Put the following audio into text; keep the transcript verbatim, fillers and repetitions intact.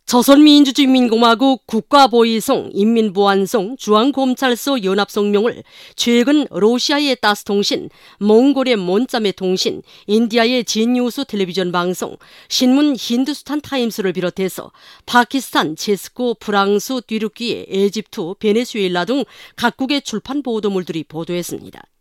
조선민주주의인민공화국 국가보위성, 인민보안성, 중앙검찰소 연합성명을 최근 러시아의 따스통신, 몽골의 몬짜메 통신, 인디아의 진뉴스 텔레비전 방송, 신문 힌두스탄 타임스를 비롯해서 파키스탄, 체스코, 프랑스, 튀르키예, 에집트, 베네수엘라 등 각국의 출판 보도물들이 보도했습니다.